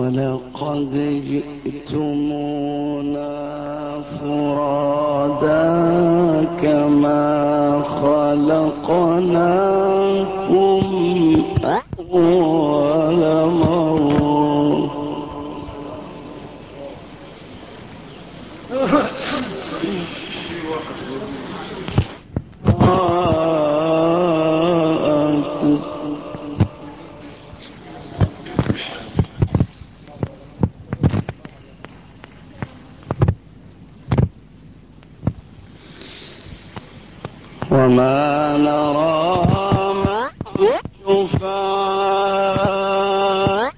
ولقد جئتمونا فرادا كما خلقناكم أول مرة وما نرى شفعاء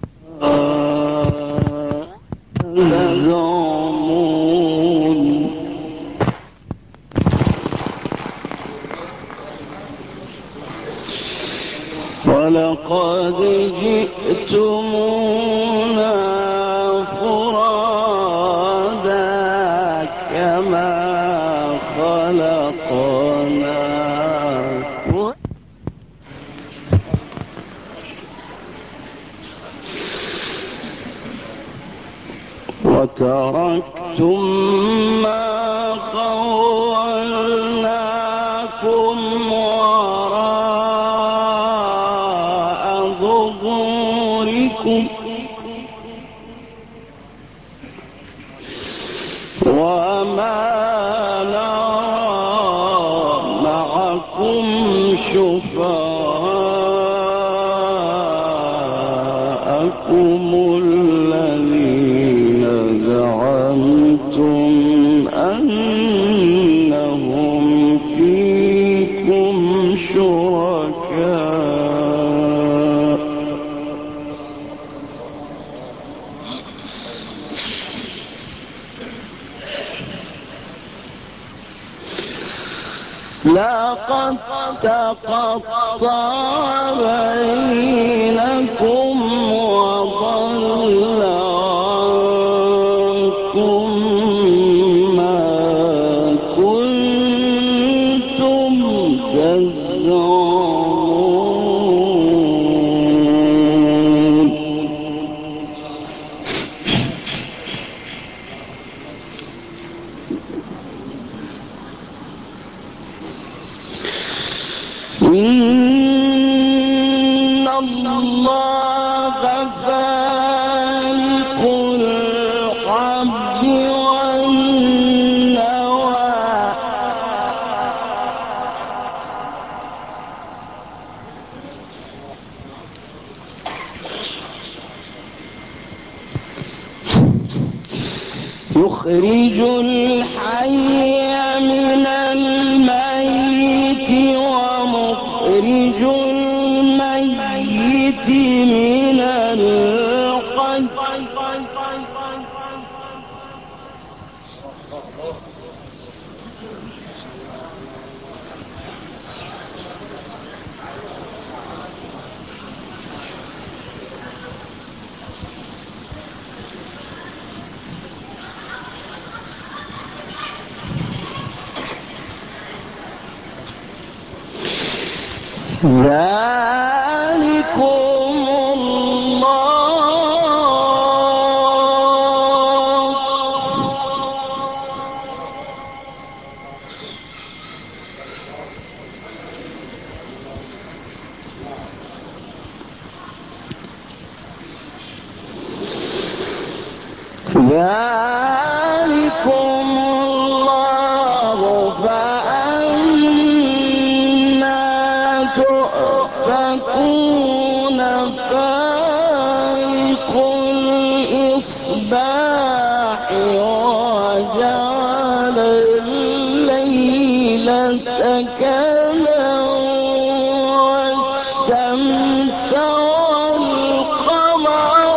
يزعمون ولقد جئتمونا فرادا كما خلقناكم وتركتم ما خولناكم وراء ظهوركم وما نرى معكم شفعاءكم الذين زعمتم أنهم فيكم شركاء لقد تقطع بينكم وضل عنكم ما كنتم تزعمون إن الله فالق الحب والنوى يخرج الحي من الميت ومخرج الميت من الحي ذلكم الله فأنا تؤفكون فالق الإصباح وجعل الليل سكنا والشمس والقمر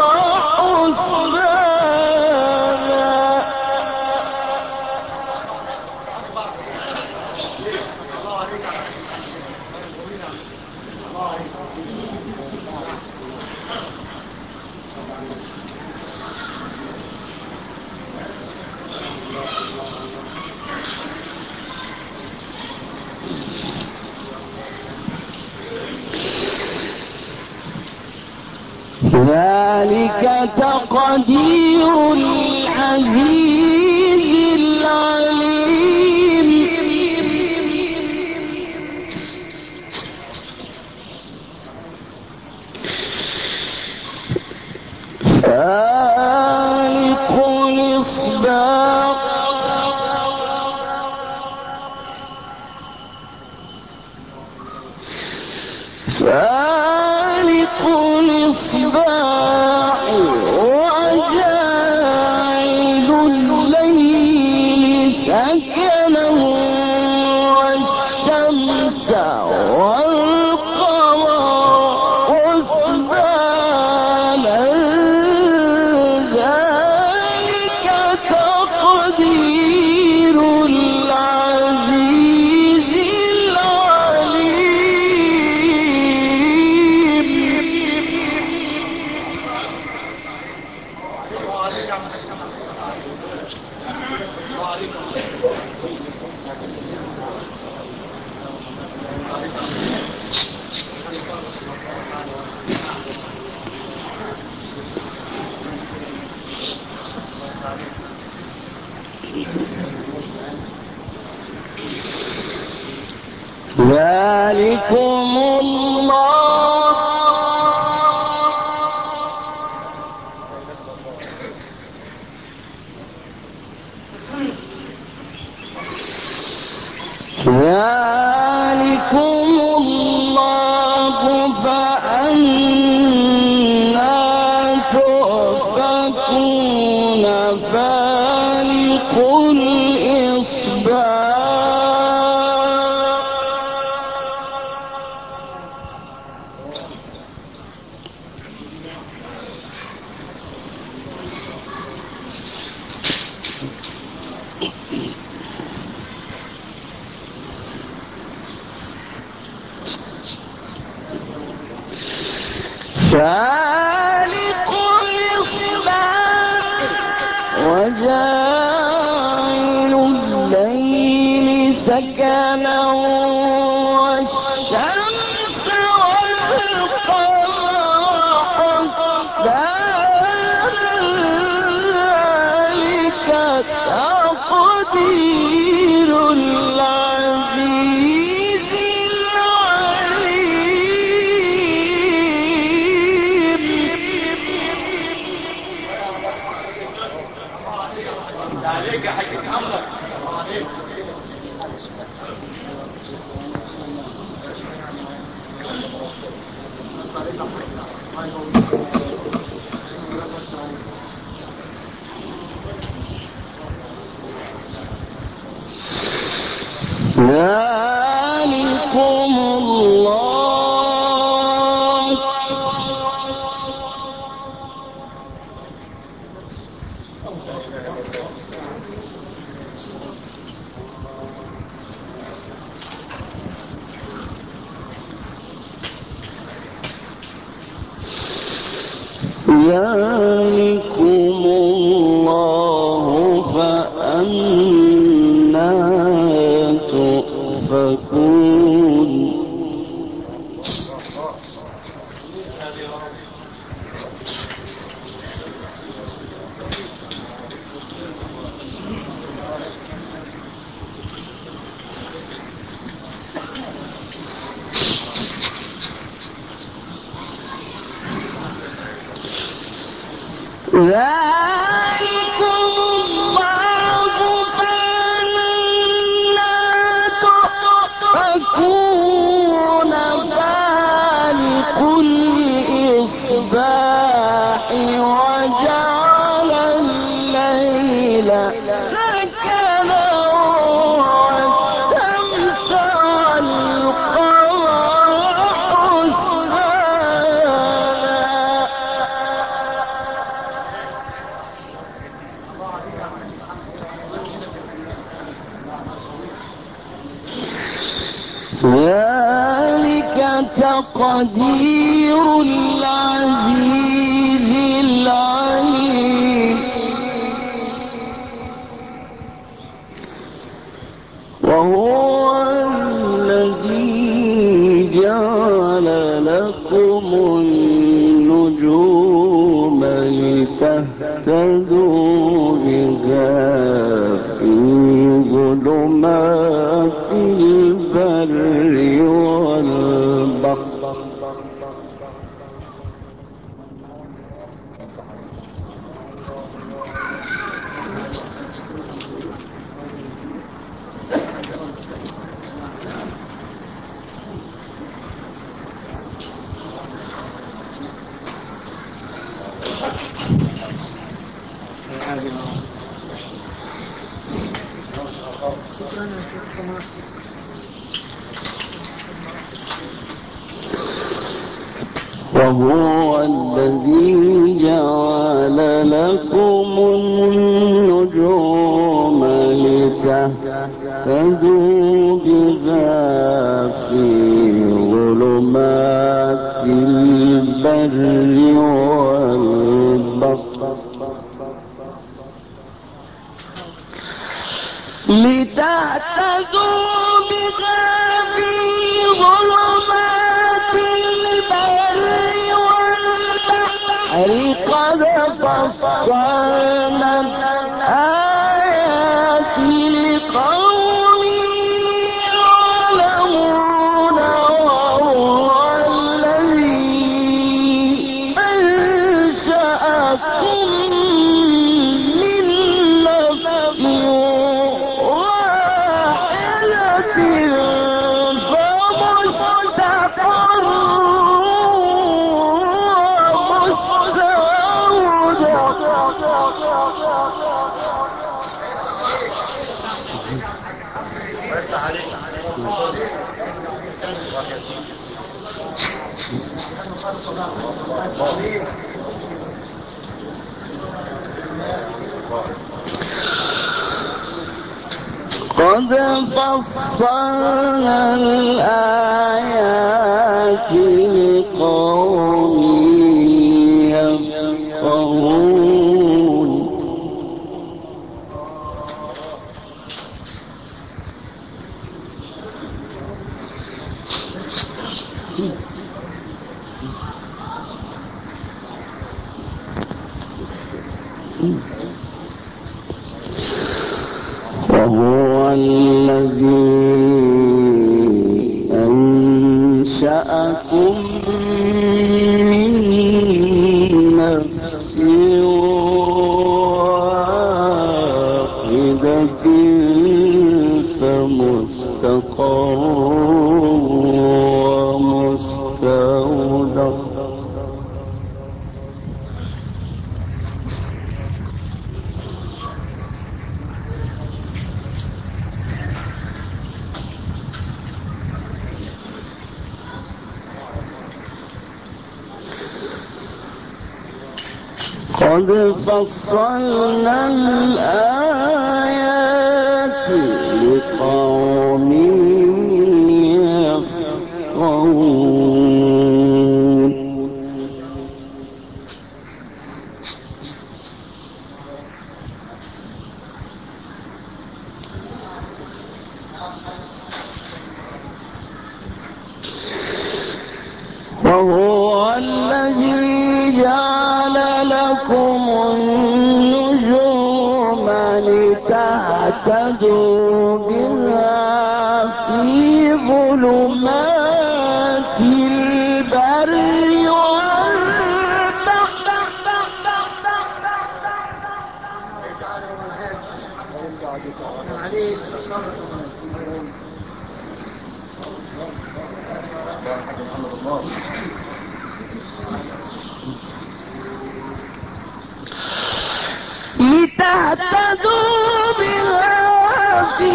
ذلك تقدير العزيز العليم فالق الإصباح فالق الإصباح وجاعل الليل سكنا والشمس والقمر حسبانا ذلك تقدير العزيز ذلكم الله فأنا تؤفكون فالق الإصباح فالق الإصباح وجاعل الليل سكنا والشمس والقمر ذلك تقدير العزيز عليك يا حاج محمد. ذلكم الله ذلكم الله فأنا تؤفكون ذلكم الله فأنا تؤفكون فالق الإصباح وجعل الليل سكنا والشمس والقمر ذلك تقدير العزيز العليم وهو الذي جعل لكم النجوم ظلمات البر والبحر وهو الذي جعل لكم النجوم لتهتدوا بها في ظلمات البر والبحر لتهتدوا بها في ظلمات البر والبحر قد فصلنا الآيات لقوم يعلمون وهو الذي أنشأكم من نفس واحدة فمستقر قد فصلنا الآيات لقوم يفقهون وهو الذي أنشأكم من نفس واحدة فمستقر ومستودع قد فصلنا الآيات لقوم يفقهون وهو الذي جعل لكم النجوم لتهتدوا بها في ظلمات البر لتهتدوا بها في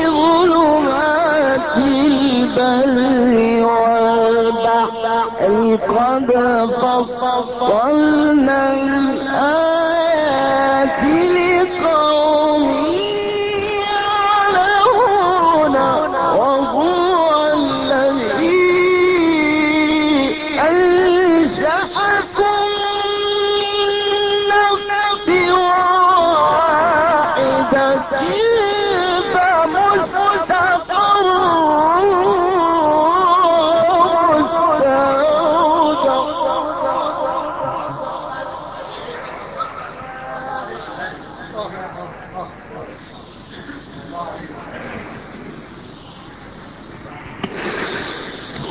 ظلمات البر والبحر قد فصلنا الآيات لقوم يعلمون وهو الذي أنشأكم من نفس واحدة فمستقر ومستودع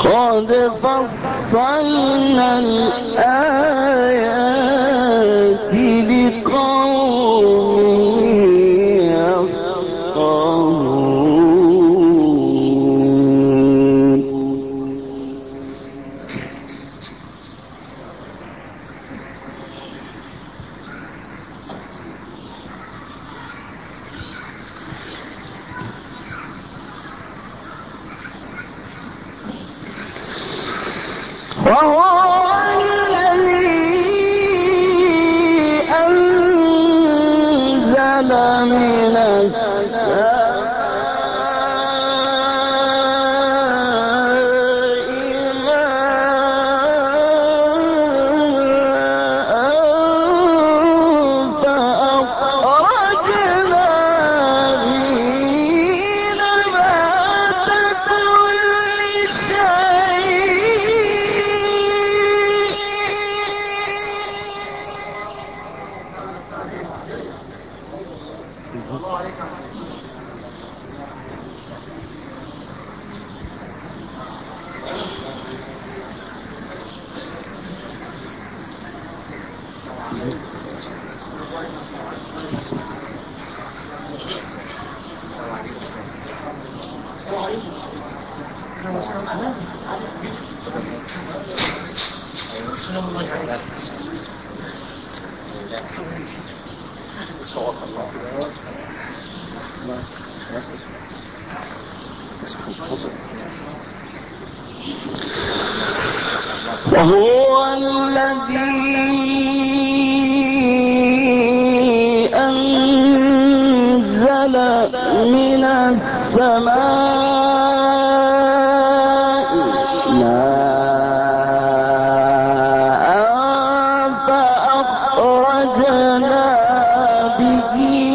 قد فصلنا الآيات لقوم يفقهون. وهو الذي أنزل من السماء ماء فأخرجنا به نبات كل وهو الذي أنزل من السماء ماء فأخرجنا به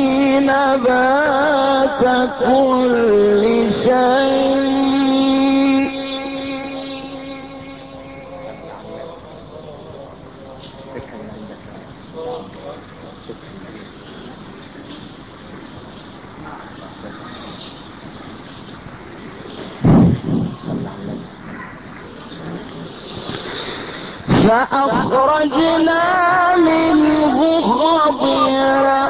نبات كل شيء فأخرجنا منه خضرا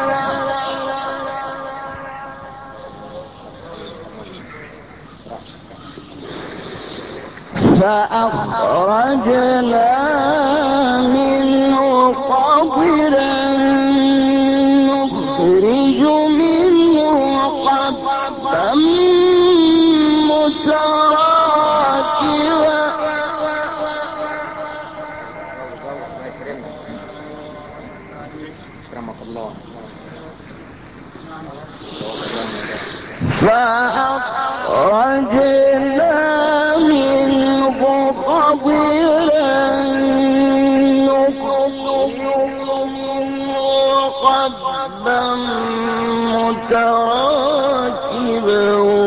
نخرج منه حبا متراكبا فأخرجنا منه خضرا حبا متراكبا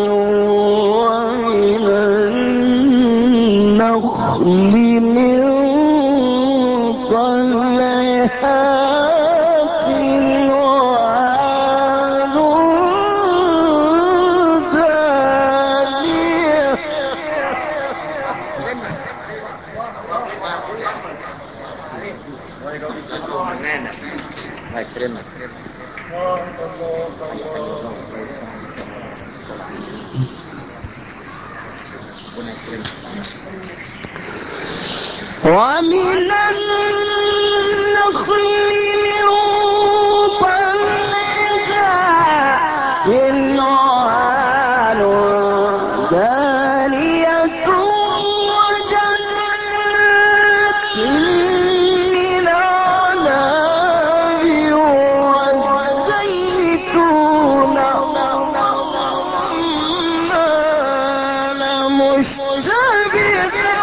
ومن النخل من طلعها ومن النخل من طلعها قنوان دانية وجنات من عناب والزيتون والرمان مشتبها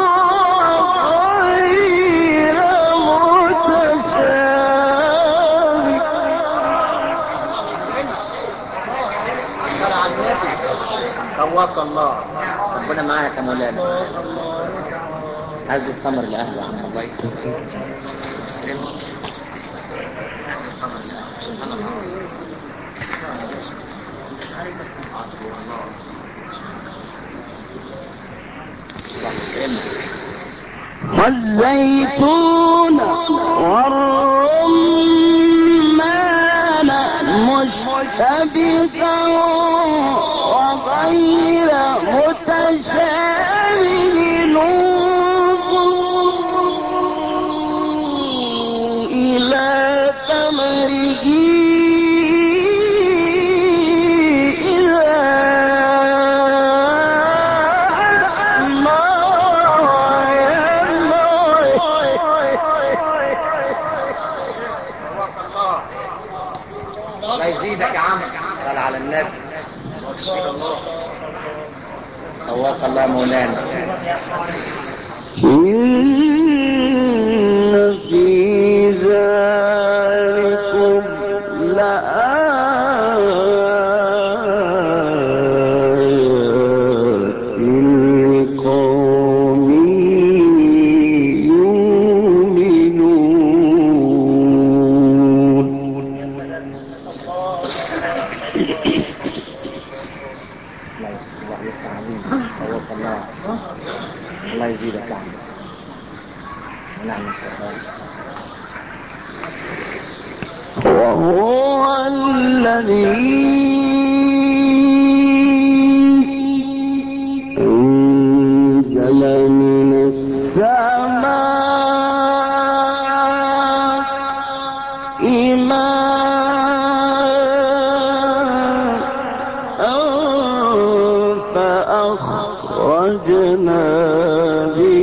قواك الله ربنا معاك يا مولانا. عايز التمر لأهله عن الله والزيتون والرمان مشتبها وغير متشابه انظروا إلى ثمره الله يزيدك يا عم. قال على النبي سواك الله مولانا. إن في ذلكم لآيات لقوم يؤمنون. الله يزيدك يا عم. نعم. وهو الذي أنزل من السماء ماء فأخرجنا به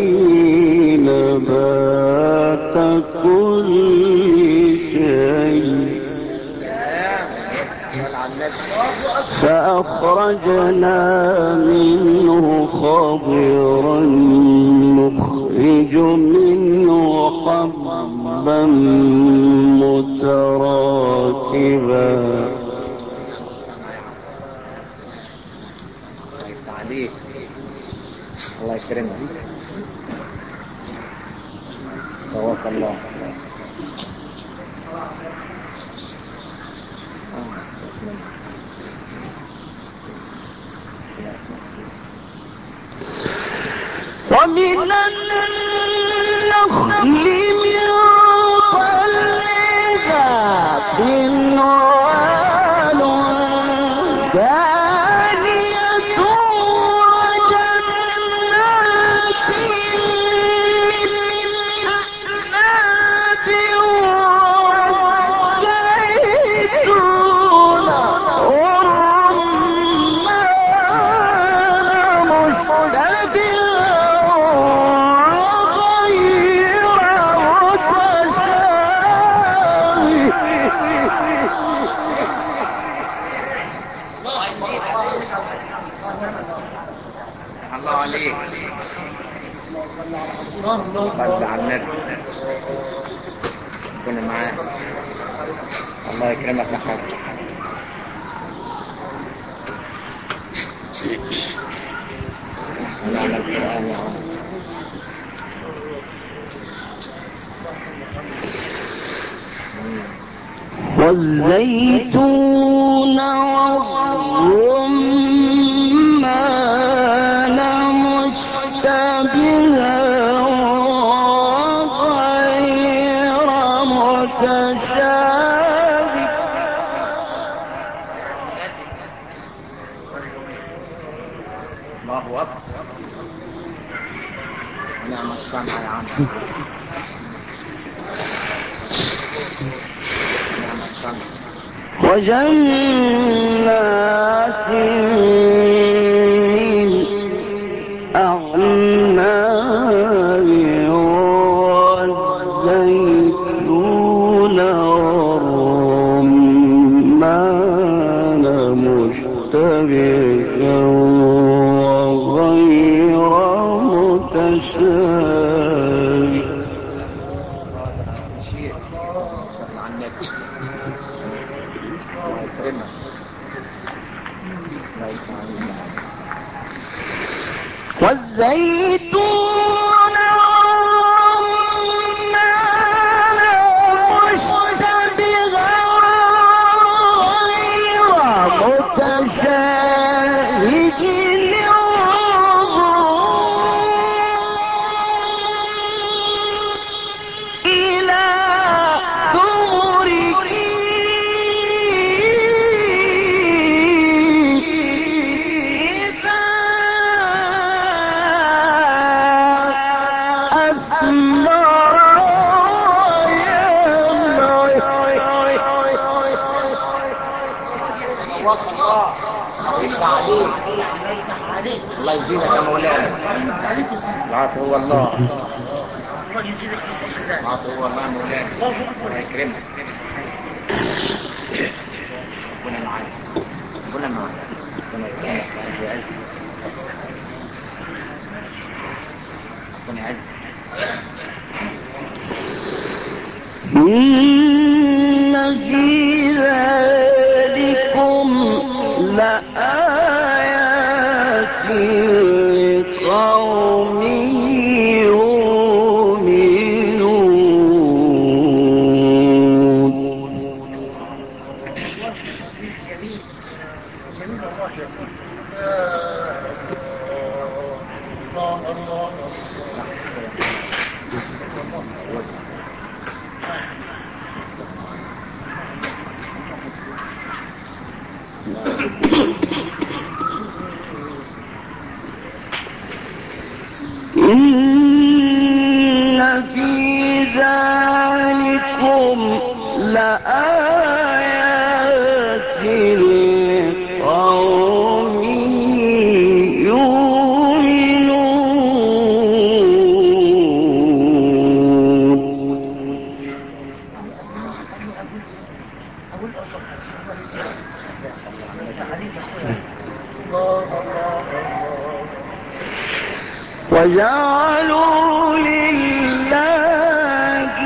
نبات كل شيء فأخرجنا منه خضرا نخرج منه حبا متراكبا. الله يكرمك. توكل الله. ومن النخل من طلعها قنوان دانية وجنات من أعناب والزيتون والرمان الله عليك. صل على النبي. كنا معاه. الله يكرمك يا حاج. نعم القرآن يا عم. والزيتون والرمان مشتبها وغير متشابه. الله أكبر. نعم السمع يا عم. نعم السمع. وجنات من أعناب والزيتون والرمان مشتبها وغير متشابه. صل على النبي. الله يكرمك. الله يكرمك. والزيتون والرمان مشتبها غير متشابه الله يزيدك يا مولانا. العاطي هو الله. العاطي هو الله يا مولانا. الله يكرمك. ربنا معاك. ربنا معاك. ربنا يكرمك. ربنا يعزك. إن في ذلكم لآيات لقوم يؤمنون. إن في ذلكم لآيات لقوم يؤمنون. وجعلوا لله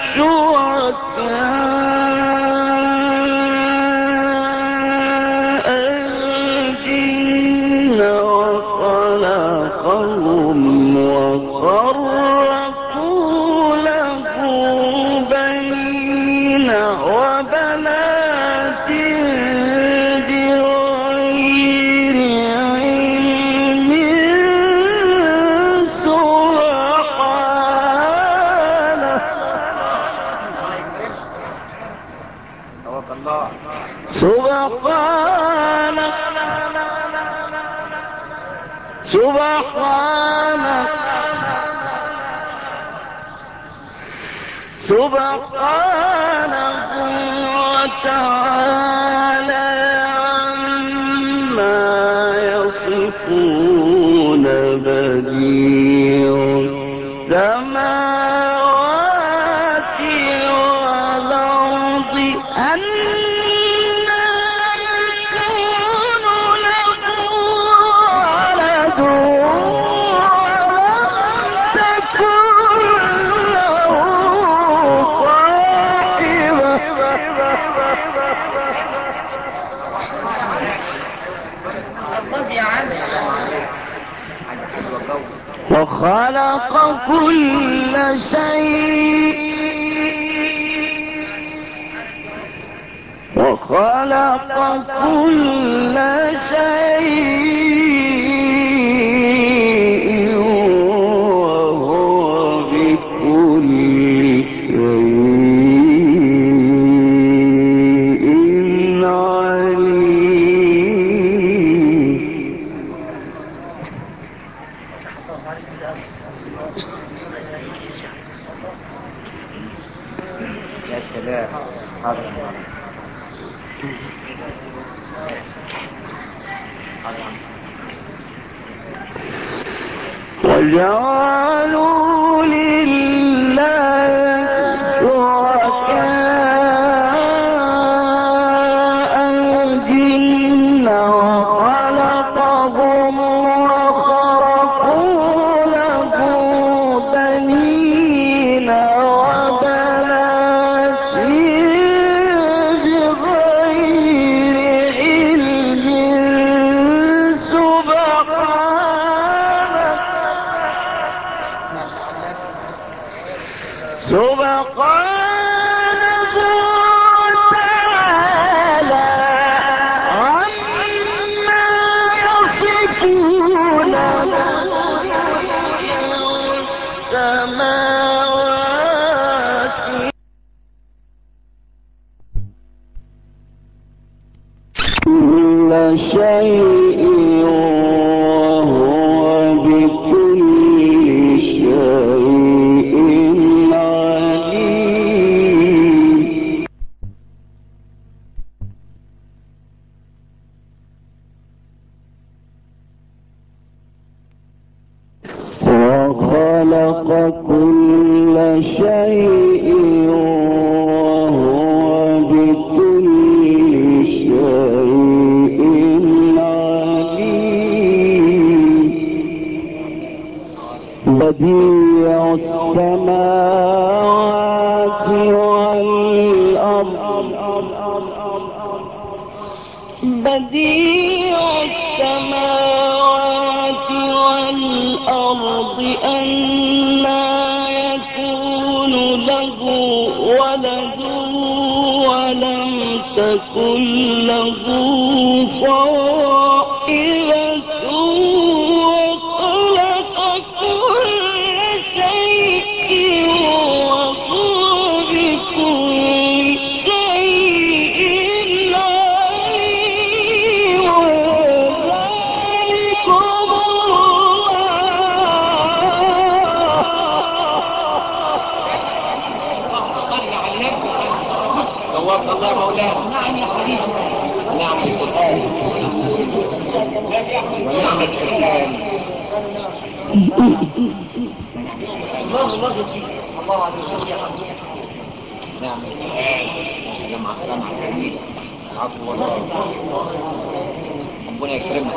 شركاء الجن وخلقهم وفرقوا له بين وبنات بغير علم سبحانه وتعالى عما يصفون بديع السماوات والأرض أنى يكون له ولد ولم تكن له وخلق كل شيء وهو بكل شيء عليم. يا سلام. حاضر. وجعلوا لله شركاء الجن وخلقهم وخرقوا له بنين وبنات بغير علم سبحانه خلق كل شيء وهو بكل شيء عليم بديع السماوات والأرض بديع السماوات والأرض أنى يكون له ولد ولم تكن له صاحبة وخلق كل شيء وهو بكل شيء عليم وذلكم الله الله مولانا. نعم يا حبيبي. نعم القرآن ونعم القرآن. الله الله الله عليه وسلم يا حبيبي. نعم القرآن. سلام على الجميل. العفو والله. ربنا يكرمك.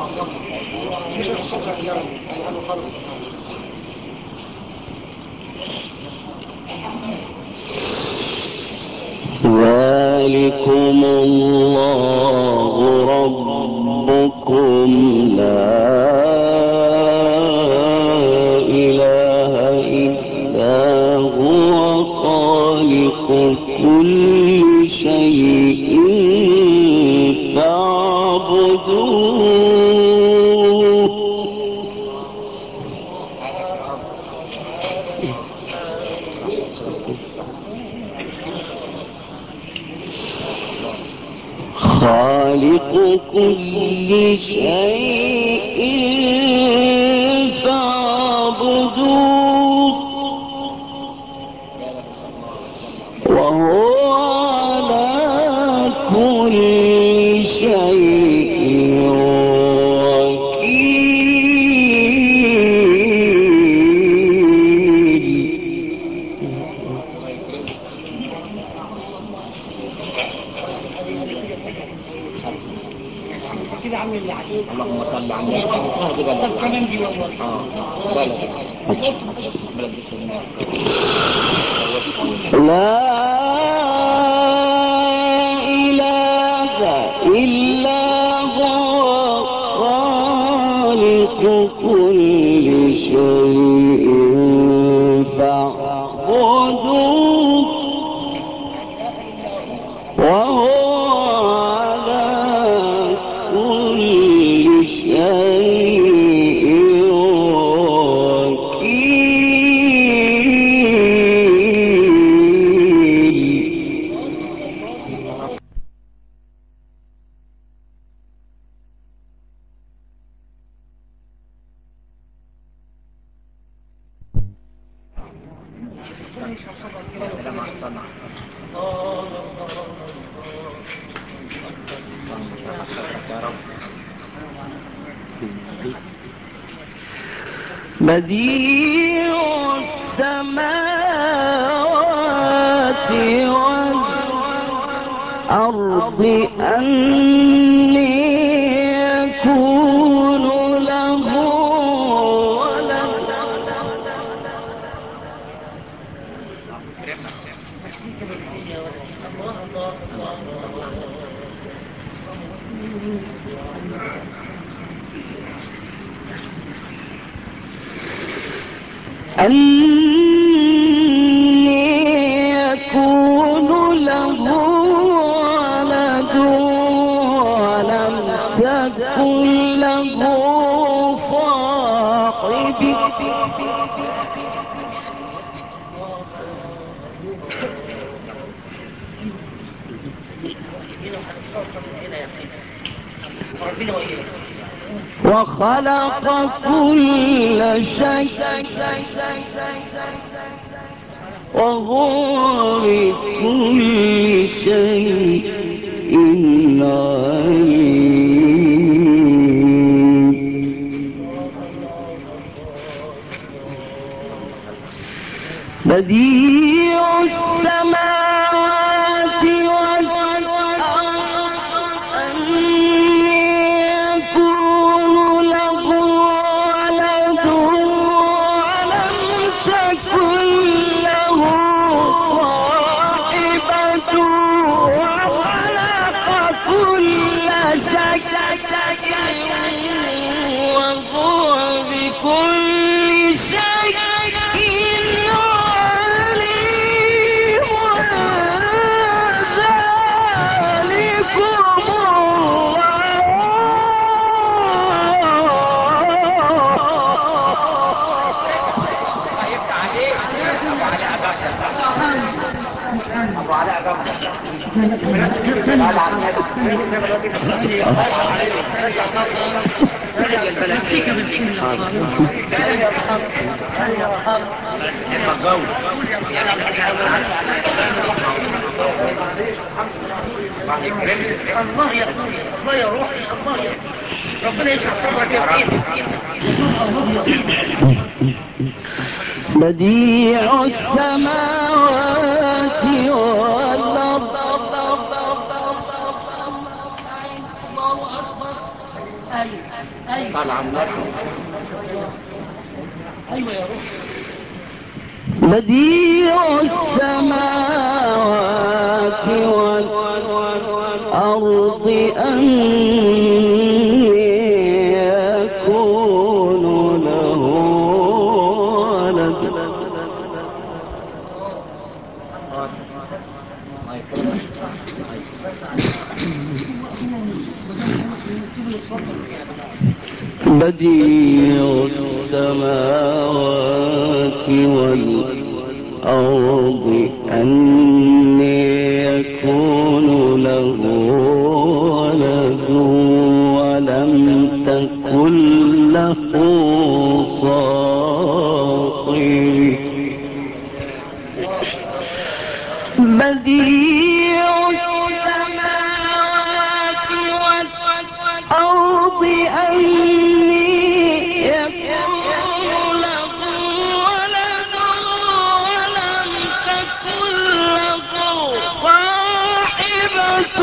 ذلكم الله ربكم لا إله إلا هو خالق كل شيء فاعبدوه خالق كل شيء فاعبدوه وهو على كل شيء اللهم صل على النبي. كمان دي والله. لا إله إلا هو خالق كل شيء فاعبدوه وهو بديع السماوات والأرض أني يكون له ولد أني يكون له ولد ولم تكن له صاحبة وخلق كل شيء وهو بكل شيء عليم بديع السماوات والأرض أني يكون له ولد ولم تكن له صاحبة وخلق كل شيء وهو بكل شيء الله يا الله يا روحي الله يا ربنا يشرح صدرك يا سيدي. بديع السماوات والأرض الله أكبر. أيوة أيوة يا روحي. بديع السماوات والأرض أني يكون له ولد بديع السماوات والأرض أني يكون له ولد ولم تكن له صاحب. بديع السماوات والأرض أني يكون له ولد ولم تكن له صاحبة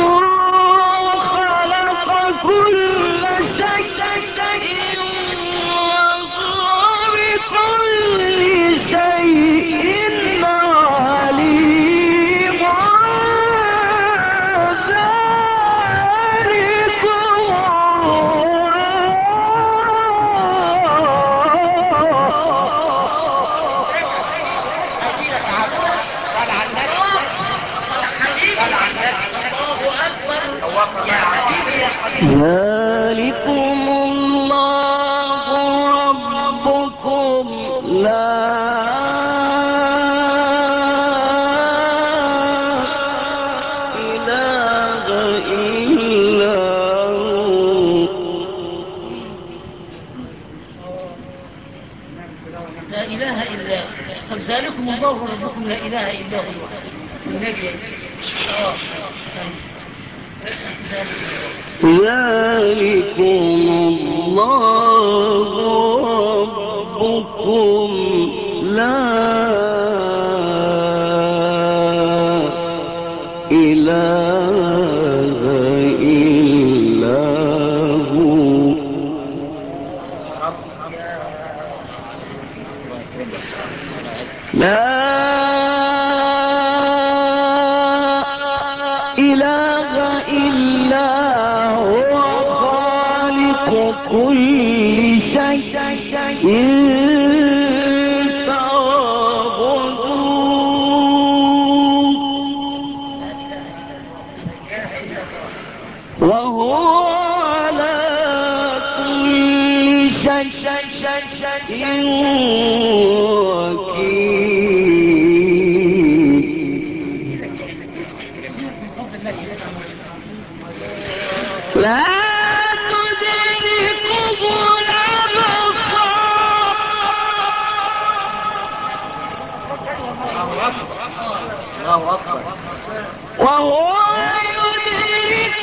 وخلق كل شيء وهو بكل شيء عليم. ذلكم الله ربكم لا إله إلا هو. لا إله إلا هو. طب ذلكم الله ربكم لا إله إلا هو. النبي ذلكم الله ربكم لا إله إلا هو. لا إله إلا هو خالق كل شيء تعبدون وهو على كل شيء لا تدركه الله أكبر. وهو يدرك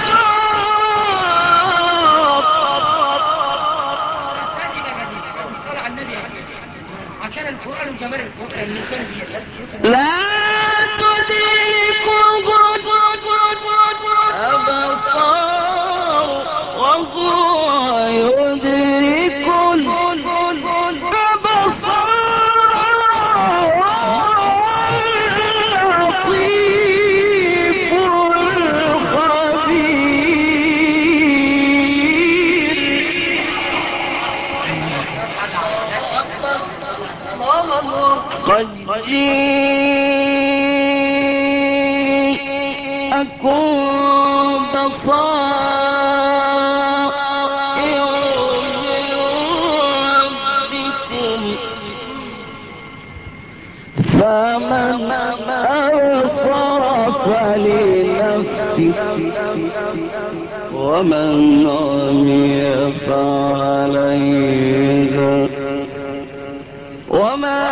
الأبصار لا تدركه الأبصار وهو يدرك قد جاءكم بصائر من ربكم فمن أبصر فلنفسه ومن عمي فعليها وما